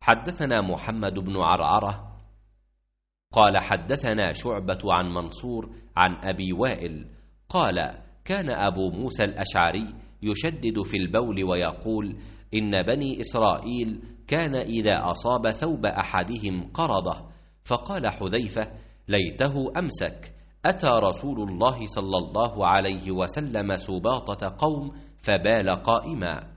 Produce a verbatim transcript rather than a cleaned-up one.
حدثنا محمد بن عرعرة قال حدثنا شعبة عن منصور عن أبي وائل قال كان أبو موسى الأشعري يشدد في البول ويقول إن بني إسرائيل كان إذا أصاب ثوب أحدهم قرضه، فقال حذيفة ليته أمسك، أتى رسول الله صلى الله عليه وسلم سباطة قوم فبال قائما.